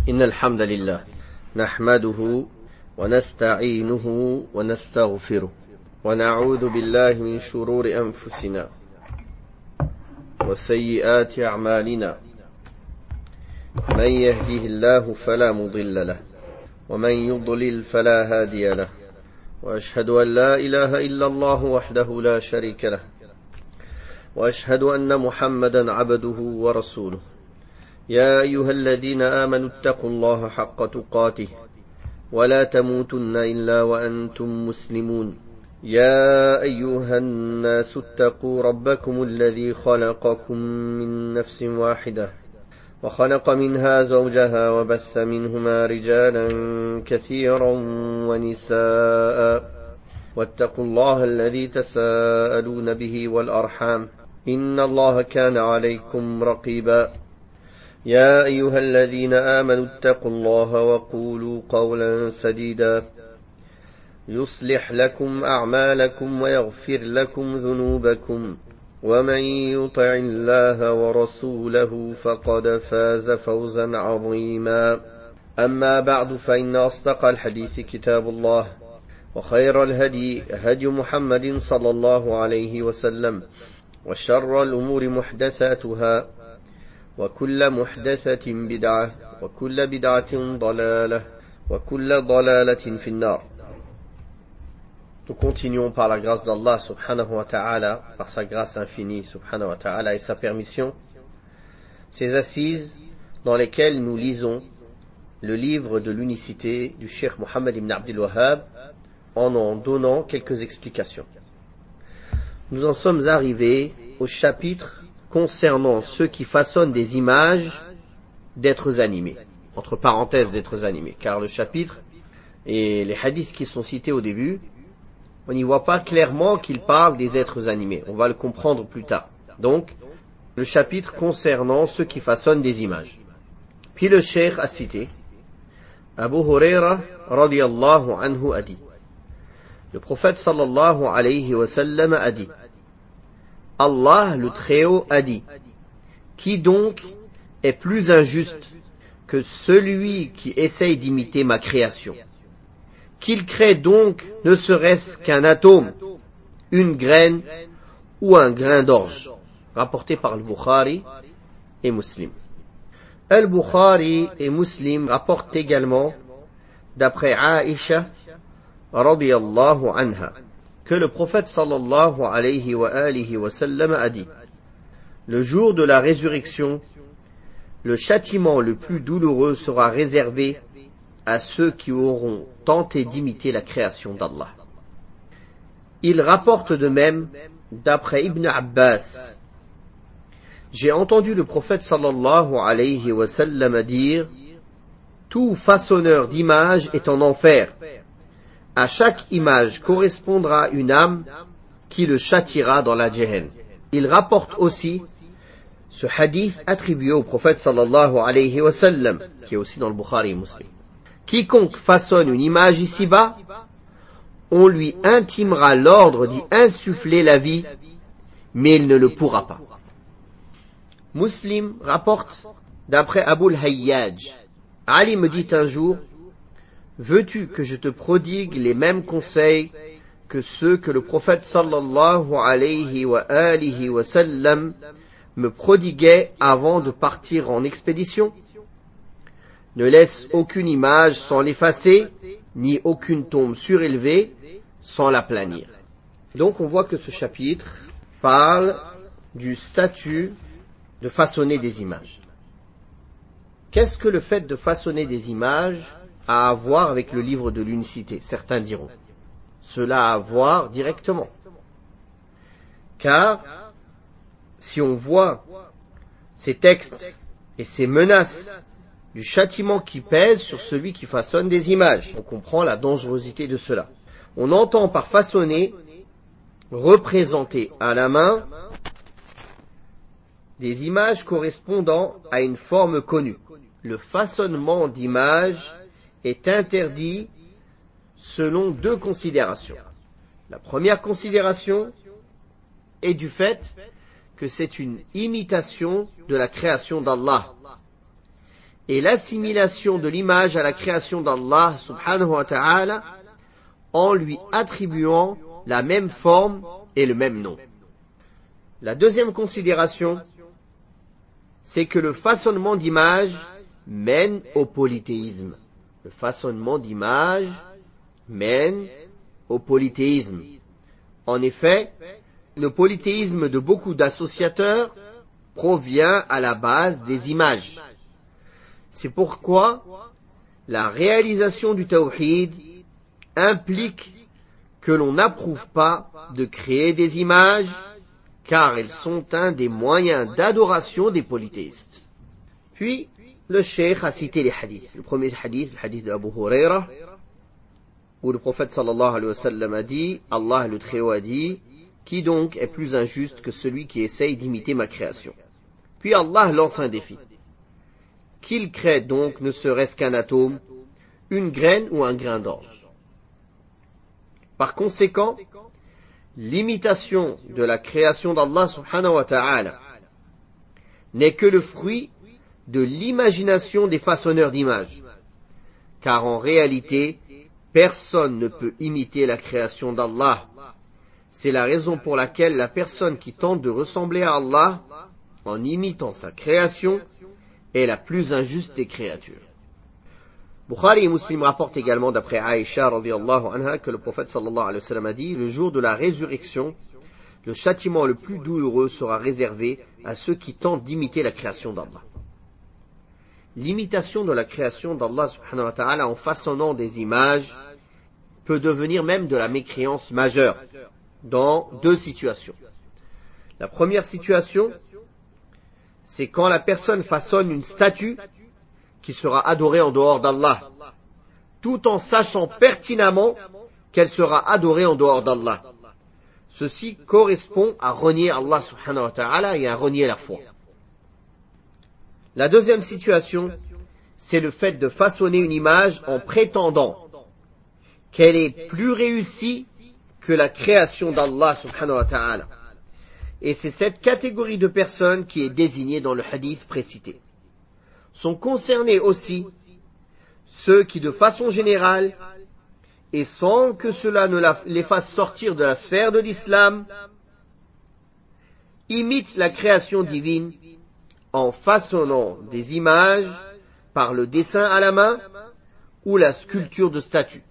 إن الحمد لله نحمده ونستعينه ونستغفره ونعوذ بالله من شرور أنفسنا وسيئات أعمالنا من يهده الله فلا مضل له ومن يضلل فلا هادي له وأشهد أن لا إله إلا الله وحده لا شريك له وأشهد أن محمدا عبده ورسوله يا أيها الذين آمنوا اتقوا الله حق تقاته ولا تموتن إلا وأنتم مسلمون يا أيها الناس اتقوا ربكم الذي خلقكم من نفس واحدة وخلق منها زوجها وبث منهما رجالا كثيرا ونساء واتقوا الله الذي تساءلون به والأرحام إن الله كان عليكم رقيبا يا أيها الذين آمنوا اتقوا الله وقولوا قولا سديدا يصلح لكم أعمالكم ويغفر لكم ذنوبكم ومن يطع الله ورسوله فقد فاز فوزا عظيما أما بعد فإن أصدق الحديث كتاب الله وخير الهدي هدي محمد صلى الله عليه وسلم وشر الأمور محدثاتها وكل محدثة بدعة وكل بدعة ضلالة وكل ضلالة في النار. Nous continuons par la grâce d'Allah subhanahu wa ta'ala, par sa grâce infinie subhanahu wa ta'ala et sa permission, ces assises dans lesquelles nous lisons le livre de l'unicité du Cheikh Mohammed ibn Abdul Wahhab en donnant quelques explications. Nous en sommes arrivés au chapitre concernant ceux qui façonnent des images d'êtres animés, entre parenthèses d'êtres animés, car le chapitre et les hadiths qui sont cités au début, on n'y voit pas clairement qu'il parle des êtres animés. On va le comprendre plus tard. Donc, le chapitre concernant ceux qui façonnent des images. Puis le cheikh a cité Abu Huraira radiyallahu anhu a dit. Le prophète sallallahu alayhi wa sallam a dit Allah le Très-Haut a dit qui donc est plus injuste que celui qui essaye d'imiter ma création? Qu'il crée donc ne serait-ce qu'un atome, une graine ou un grain d'orge, rapporté par le Bukhari et Muslim. Al-Bukhari et Muslim rapportent également, d'après Aïcha, radiyallahu anha, que le prophète sallallahu alayhi wa alihi wa sallam a dit le jour de la résurrection, le châtiment le plus douloureux sera réservé à ceux qui auront tenté d'imiter la création d'Allah. Il rapporte de même, d'après Ibn Abbas, j'ai entendu le prophète sallallahu alayhi wa sallam dire tout façonneur d'images est en enfer. À chaque image correspondra une âme qui le châtiera dans la Jahannam. Il rapporte aussi ce hadith attribué au prophète sallallahu alayhi wa sallam, qui est aussi dans le Bukhari et Muslim. Quiconque façonne une image ici-bas, on lui intimera l'ordre d'y insuffler la vie, mais il ne le pourra pas. Muslim rapporte, d'après Abul Hayyaj, Ali me dit un jour, veux-tu que je te prodigue les mêmes conseils que ceux que le prophète sallallahu alayhi wa alihi wa sallam me prodiguait avant de partir en expédition? Ne laisse aucune image sans l'effacer, ni aucune tombe surélevée sans l'aplanir. Donc on voit que ce chapitre parle du statut de façonner des images. Qu'est-ce que le fait de façonner des images a à voir avec le livre de l'unicité? Certains diront. Cela a à voir directement. Car si on voit ces textes et ces menaces du châtiment qui pèse sur celui qui façonne des images, on comprend la dangerosité de cela. On entend par façonner, représenter à la main des images correspondant à une forme connue. Le façonnement d'images est interdit selon deux considérations. La première considération est du fait que c'est une imitation de la création d'Allah et l'assimilation de l'image à la création d'Allah subhanahu wa ta'ala en lui attribuant la même forme et le même nom. La deuxième considération, c'est que le façonnement d'image mène au polythéisme. Le façonnement d'image mène au polythéisme. En effet, le polythéisme de beaucoup d'associateurs provient à la base des images. C'est pourquoi la réalisation du tawhid implique que l'on n'approuve pas de créer des images, car elles sont un des moyens d'adoration des polythéistes. Puis, le cheikh a cité les hadiths. Le premier hadith, le hadith d'Abu Huraira, où le prophète sallallahu alayhi wa sallam a dit, Allah le Très-Haut a dit, qui donc est plus injuste que celui qui essaye d'imiter ma création? Puis Allah lance un défi. Qu'il crée donc ne serait-ce qu'un atome, une graine ou un grain d'orge. Par conséquent, l'imitation de la création d'Allah subhanahu wa ta'ala n'est que le fruit de l'imagination des façonneurs d'images. Car en réalité, personne ne peut imiter la création d'Allah. C'est la raison pour laquelle la personne qui tente de ressembler à Allah en imitant sa création est la plus injuste des créatures. Bukhari et Muslim rapportent également d'après Aïcha radhiyallahu anha que le prophète sallallahu alayhi wa sallam a dit: le jour de la résurrection, le châtiment le plus douloureux sera réservé à ceux qui tentent d'imiter la création d'Allah. L'imitation de la création d'Allah subhanahu wa ta'ala en façonnant des images peut devenir même de la mécréance majeure dans deux situations. La première situation, c'est quand la personne façonne une statue qui sera adorée en dehors d'Allah, tout en sachant pertinemment qu'elle sera adorée en dehors d'Allah. Ceci correspond à renier Allah subhanahu wa ta'ala et à renier la foi. La deuxième situation, c'est le fait de façonner une image en prétendant qu'elle est plus réussie que la création d'Allah subhanahu wa ta'ala. Et c'est cette catégorie de personnes qui est désignée dans le hadith précité. Sont concernés aussi ceux qui, de façon générale, et sans que cela ne les fasse sortir de la sphère de l'islam, imitent la création divine en façonnant des images par le dessin à la main ou la sculpture de statues.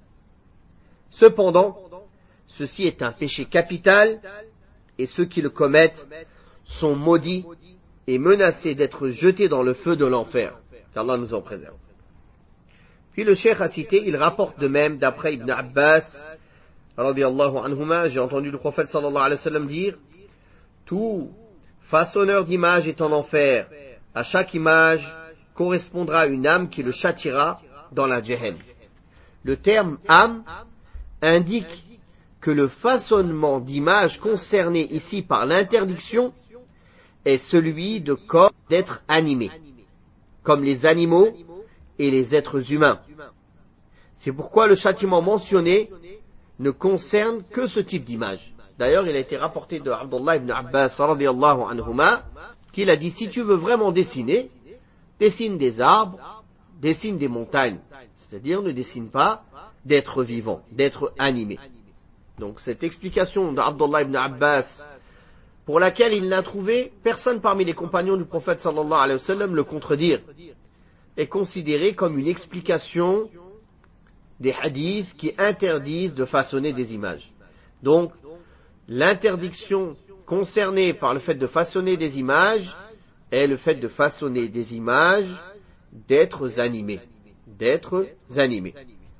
Cependant, ceci est un péché capital et ceux qui le commettent sont maudits et menacés d'être jetés dans le feu de l'enfer, qu'Allah nous en préserve. Puis le cheikh a cité, il rapporte de même d'après Ibn Abbas, radiyallahu anhuma, j'ai entendu le prophète sallallahu alayhi wa sallam dire: tout façonneur d'image est en enfer, à chaque image correspondra une âme qui le châtiera dans la Jahannam. Le terme âme indique que le façonnement d'images concerné ici par l'interdiction est celui de corps d'êtres animés, comme les animaux et les êtres humains. C'est pourquoi le châtiment mentionné ne concerne que ce type d'image. D'ailleurs, il a été rapporté de Abdullah ibn Abbas radiyallahu anhuma qu'il a dit: si tu veux vraiment dessiner, dessine des arbres, dessine des montagnes. C'est-à-dire, ne dessine pas d'êtres vivants, d'êtres animés. Donc cette explication d'Abdullah ibn Abbas, pour laquelle il n'a trouvé personne parmi les compagnons du prophète sallallahu alayhi wa sallam le contredire, est considérée comme une explication des hadiths qui interdisent de façonner des images. Donc, l'interdiction concernée par le fait de façonner des images est le fait de façonner des images d'êtres animés. D'êtres animés.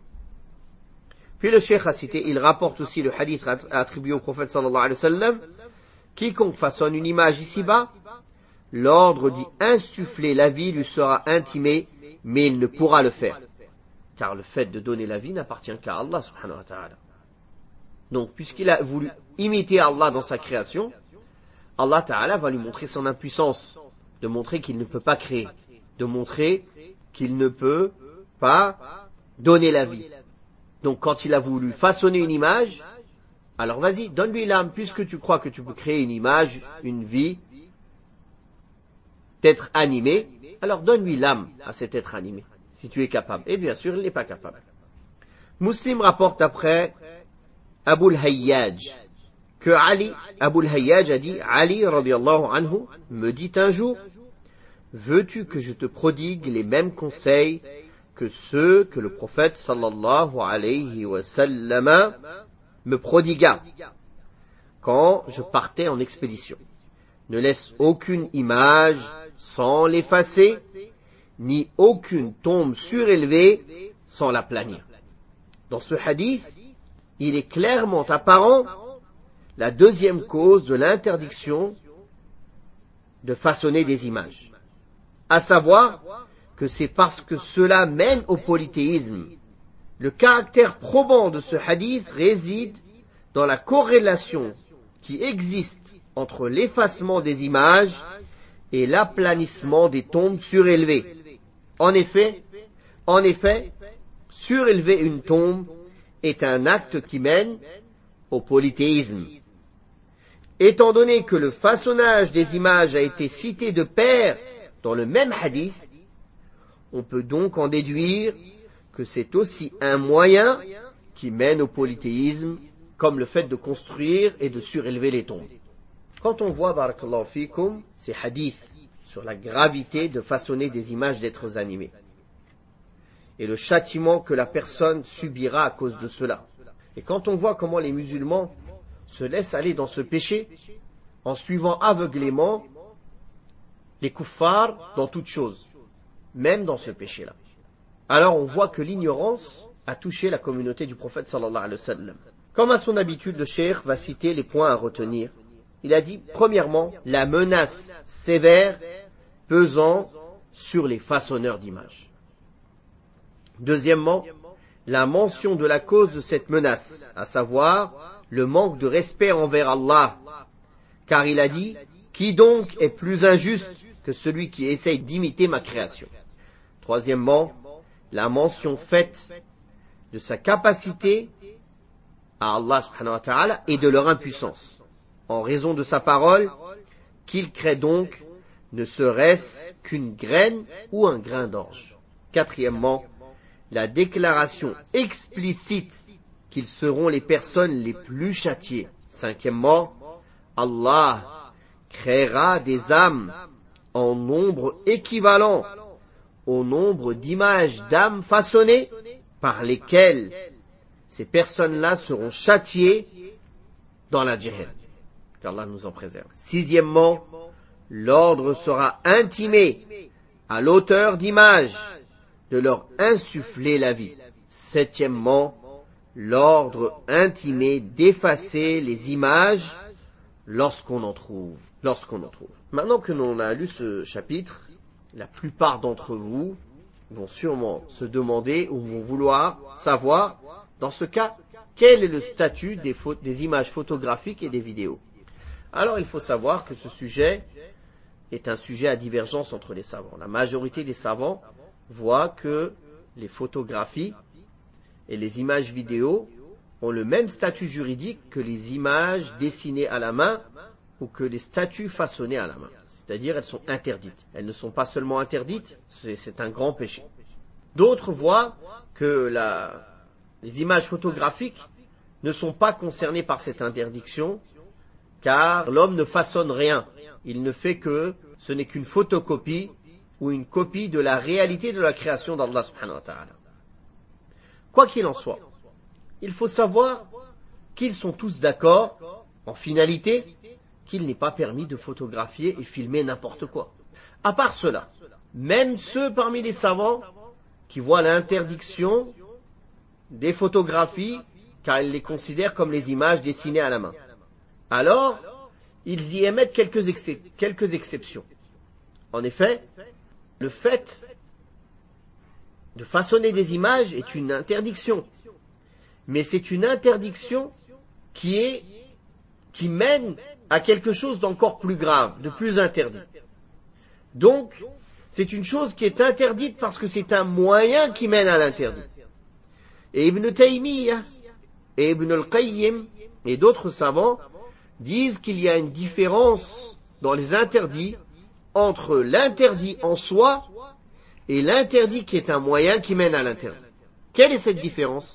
Puis le cheikh a cité, il rapporte aussi le hadith attribué au prophète sallallahu alayhi wa sallam: quiconque façonne une image ici-bas, l'ordre d'y insuffler la vie lui sera intimé, mais il ne pourra le faire. Car le fait de donner la vie n'appartient qu'à Allah subhanahu wa ta'ala. Donc, puisqu'il a voulu imiter Allah dans sa création, Allah ta'ala va lui montrer son impuissance, de montrer qu'il ne peut pas créer, de montrer qu'il ne peut pas donner la vie. Donc quand il a voulu façonner une image, alors vas-y, donne-lui l'âme, puisque tu crois que tu peux créer une image, une vie, d'être animé, alors donne-lui l'âme à cet être animé, si tu es capable. Et bien sûr, il n'est pas capable. Muslim rapporte après Abu al-Hayyaj, que Abu al-Hayyaj a dit, Ali radiyallahu anhu me dit un jour, veux-tu que je te prodigue les mêmes conseils que ceux que le prophète sallallahu alayhi wa sallam me prodigua quand je partais en expédition. Ne laisse aucune image sans l'effacer, ni aucune tombe surélevée sans l'aplanir. Dans ce hadith, il est clairement apparent la deuxième cause de l'interdiction de façonner des images, à savoir que c'est parce que cela mène au polythéisme. Le caractère probant de ce hadith réside dans la corrélation qui existe entre l'effacement des images et l'aplanissement des tombes surélevées. En effet, surélever une tombe est un acte qui mène au polythéisme. Étant donné que le façonnage des images a été cité de pair dans le même hadith, on peut donc en déduire que c'est aussi un moyen qui mène au polythéisme, comme le fait de construire et de surélever les tombes. Quand on voit, barakallahu fikum, ces hadiths sur la gravité de façonner des images d'êtres animés, et le châtiment que la personne subira à cause de cela, et quand on voit comment les musulmans se laissent aller dans ce péché, en suivant aveuglément les kuffars dans toute chose, même dans ce péché-là, alors on voit que l'ignorance a touché la communauté du prophète sallallahu alayhi wa sallam. Comme à son habitude, le cheikh va citer les points à retenir. Il a dit, premièrement, la menace sévère pesant sur les façonneurs d'images. Deuxièmement, la mention de la cause de cette menace, à savoir le manque de respect envers Allah, car il a dit, qui donc est plus injuste que celui qui essaye d'imiter ma création. Troisièmement, la mention faite de sa capacité à Allah subhanahu wa ta'ala et de leur impuissance, en raison de sa parole, qu'il crée donc ne serait-ce qu'une graine ou un grain d'orge. Quatrièmement, la déclaration explicite qu'ils seront les personnes les plus châtiées. Cinquièmement, Allah créera des âmes en nombre équivalent au nombre d'images d'âmes façonnées par lesquelles ces personnes-là seront châtiées dans la Jahannam. Qu'Allah nous en préserve. Sixièmement, l'ordre sera intimé à l'auteur d'images de leur insuffler la vie. Septièmement, l'ordre intimé d'effacer les images lorsqu'on en trouve. Maintenant que l'on a lu ce chapitre, la plupart d'entre vous vont sûrement se demander ou vont vouloir savoir, dans ce cas, quel est le statut des images photographiques et des vidéos. Alors il faut savoir que ce sujet est un sujet à divergence entre les savants. La majorité des savants voient que les photographies et les images vidéo ont le même statut juridique que les images dessinées à la main ou que les statues façonnées à la main. C'est-à-dire elles sont interdites. Elles ne sont pas seulement interdites, c'est un grand péché. D'autres voient que les images photographiques ne sont pas concernées par cette interdiction, car l'homme ne façonne rien. Il ne fait que, ce n'est qu'une photocopie ou une copie de la réalité de la création d'Allah subhanahu wa ta'ala. Quoi qu'il en soit, il faut savoir qu'ils sont tous d'accord, en finalité, qu'il n'est pas permis de photographier et filmer n'importe quoi. À part cela, même ceux parmi les savants qui voient l'interdiction des photographies, car ils les considèrent comme les images dessinées à la main, alors ils y émettent quelques exceptions. En effet, le fait de façonner des images est une interdiction, mais c'est une interdiction qui mène à quelque chose d'encore plus grave, de plus interdit. Donc, c'est une chose qui est interdite parce que c'est un moyen qui mène à l'interdit. Et Ibn Taymiyyah et Ibn al-Qayyim et d'autres savants disent qu'il y a une différence dans les interdits entre l'interdit en soi et l'interdit qui est un moyen qui mène à l'interdit. Quelle est cette différence?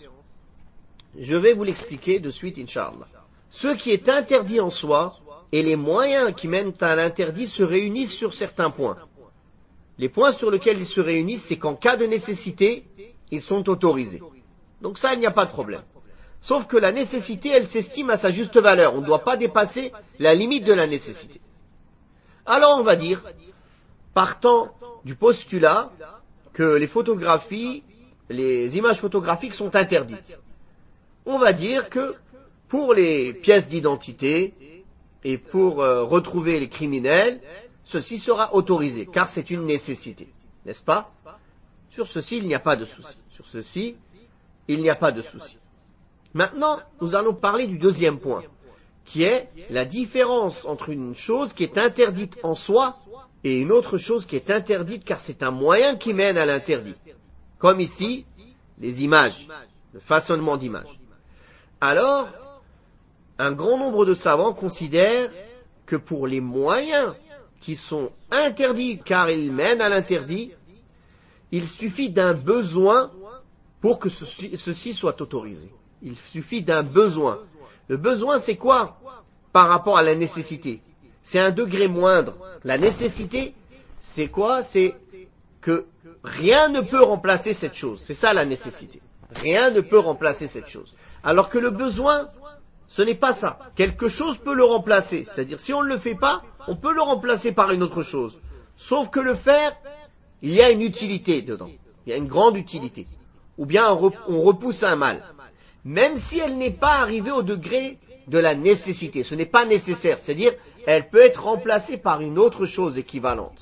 Je vais vous l'expliquer de suite, Inch'Allah. Ce qui est interdit en soi et les moyens qui mènent à l'interdit se réunissent sur certains points. Les points sur lesquels ils se réunissent, c'est qu'en cas de nécessité, ils sont autorisés. Donc ça, il n'y a pas de problème. Sauf que la nécessité, elle s'estime à sa juste valeur. On ne doit pas dépasser la limite de la nécessité. Alors on va dire, partant du postulat que les photographies, les images photographiques sont interdites. On va dire que pour les pièces d'identité et pour retrouver les criminels, ceci sera autorisé, car c'est une nécessité. N'est-ce pas? Sur ceci, il n'y a pas de souci. Sur ceci, il n'y a pas de souci. Maintenant, nous allons parler du deuxième point, qui est la différence entre une chose qui est interdite en soi et une autre chose qui est interdite car c'est un moyen qui mène à l'interdit. Comme ici, les images, le façonnement d'images. Alors, un grand nombre de savants considèrent que pour les moyens qui sont interdits car ils mènent à l'interdit, il suffit d'un besoin pour que ceci soit autorisé. Il suffit d'un besoin. Le besoin, c'est quoi par rapport à la nécessité? C'est un degré moindre. La nécessité, c'est quoi? C'est que rien ne peut remplacer cette chose. C'est ça la nécessité. Rien ne peut remplacer cette chose. Alors que le besoin, ce n'est pas ça. Quelque chose peut le remplacer. C'est-à-dire, si on ne le fait pas, on peut le remplacer par une autre chose. Sauf que le faire, il y a une utilité dedans. Il y a une grande utilité. Ou bien on repousse un mal. Même si elle n'est pas arrivée au degré de la nécessité. Ce n'est pas nécessaire. C'est-à-dire, elle peut être remplacée par une autre chose équivalente.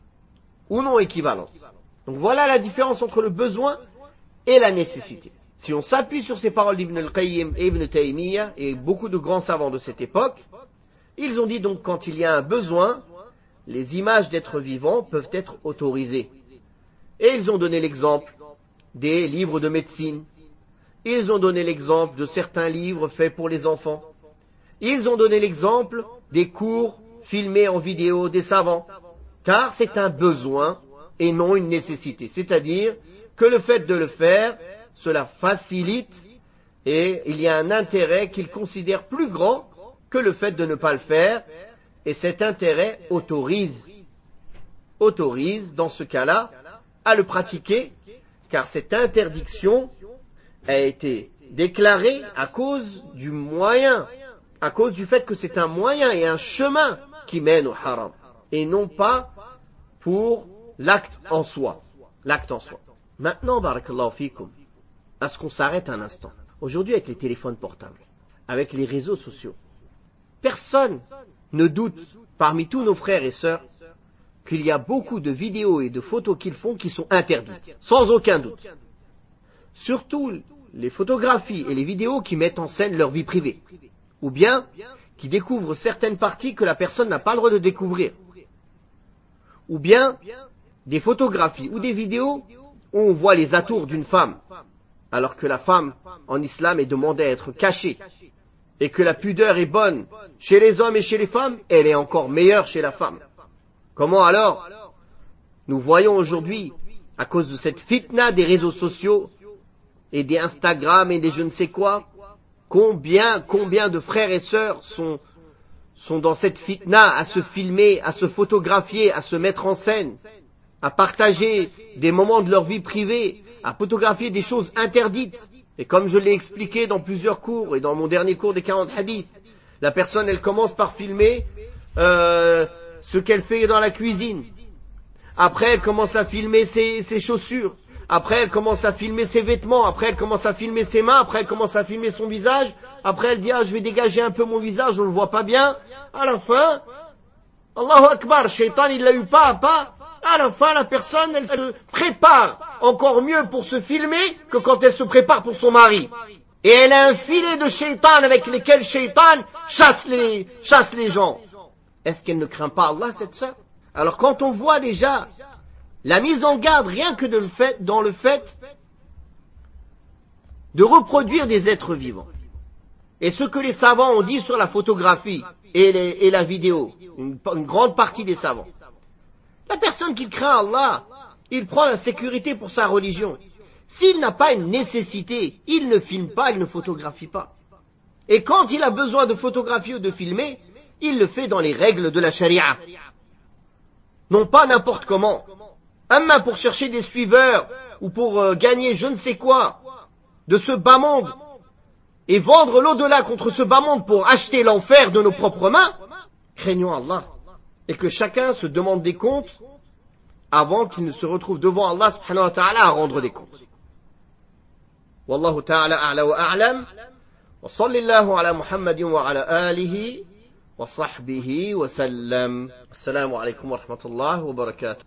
Ou non équivalente. Donc voilà la différence entre le besoin et la nécessité. Si on s'appuie sur ces paroles d'Ibn al-Qayyim et Ibn Taymiyyah et beaucoup de grands savants de cette époque, ils ont dit donc quand il y a un besoin, les images d'êtres vivants peuvent être autorisées. Et ils ont donné l'exemple des livres de médecine. Ils ont donné l'exemple de certains livres faits pour les enfants. Ils ont donné l'exemple des cours filmés en vidéo des savants. Car c'est un besoin et non une nécessité. C'est-à-dire que le fait de le faire, cela facilite et il y a un intérêt qu'ils considèrent plus grand que le fait de ne pas le faire. Et cet intérêt autorise dans ce cas-là à le pratiquer, car cette interdiction a été déclarée à cause du moyen, à cause du fait que c'est un moyen et un chemin qui mène au haram, et non pas pour l'acte en soi. L'acte en soi. Maintenant, barakallahu fikum, à ce qu'on s'arrête un instant. Aujourd'hui, avec les téléphones portables, avec les réseaux sociaux, personne ne doute, parmi tous nos frères et sœurs, qu'il y a beaucoup de vidéos et de photos qu'ils font qui sont interdites, sans aucun doute. Surtout les photographies et les vidéos qui mettent en scène leur vie privée, ou bien qui découvrent certaines parties que la personne n'a pas le droit de découvrir, ou bien des photographies ou des vidéos où on voit les atours d'une femme, alors que la femme en islam est demandée à être cachée, et que la pudeur est bonne chez les hommes et chez les femmes, elle est encore meilleure chez la femme. Comment alors nous voyons aujourd'hui, à cause de cette fitna des réseaux sociaux et des Instagram et des je ne sais quoi, combien de frères et sœurs sont dans cette fitna à se filmer, à se photographier, à se mettre en scène, à partager des moments de leur vie privée, à photographier des choses interdites. Et comme je l'ai expliqué dans plusieurs cours et dans mon dernier cours des 40 hadiths, la personne elle commence par filmer ce qu'elle fait dans la cuisine. Après elle commence à filmer ses chaussures. Après elle commence à filmer ses vêtements. Après elle commence à filmer ses mains. Après elle commence à filmer son visage. Après elle dit je vais dégager un peu mon visage, on le voit pas bien. À la fin, Allahu Akbar, Shaitan il l'a eu pas à pas. À la fin la personne elle se prépare encore mieux pour se filmer que quand elle se prépare pour son mari. Et elle a un filet de Shaitan avec lesquels Shaitan chasse les gens. Est-ce qu'elle ne craint pas Allah, cette sœur? Alors quand on voit déjà la mise en garde rien que dans le fait de reproduire des êtres vivants, et ce que les savants ont dit sur la photographie et la vidéo, une grande partie des savants, la personne qui craint Allah, il prend la sécurité pour sa religion. S'il n'a pas une nécessité, il ne filme pas, il ne photographie pas. Et quand il a besoin de photographier ou de filmer, il le fait dans les règles de la charia. Non pas n'importe comment. Amma pour chercher des suiveurs, ou pour gagner je ne sais quoi, de ce bas monde, et vendre l'au-delà contre ce bas monde pour acheter l'enfer de nos propres mains, craignons Allah. Et que chacun se demande des comptes avant qu'il ne se retrouve devant Allah subhanahu wa ta'ala à rendre des comptes. Wallahu ta'ala a'la wa a'lam. Wa sallallahu ala Muhammadin wa ala alihi wa sahbihi wa sallam. Assalamu alaikum wa rahmatullahi wa barakatuh.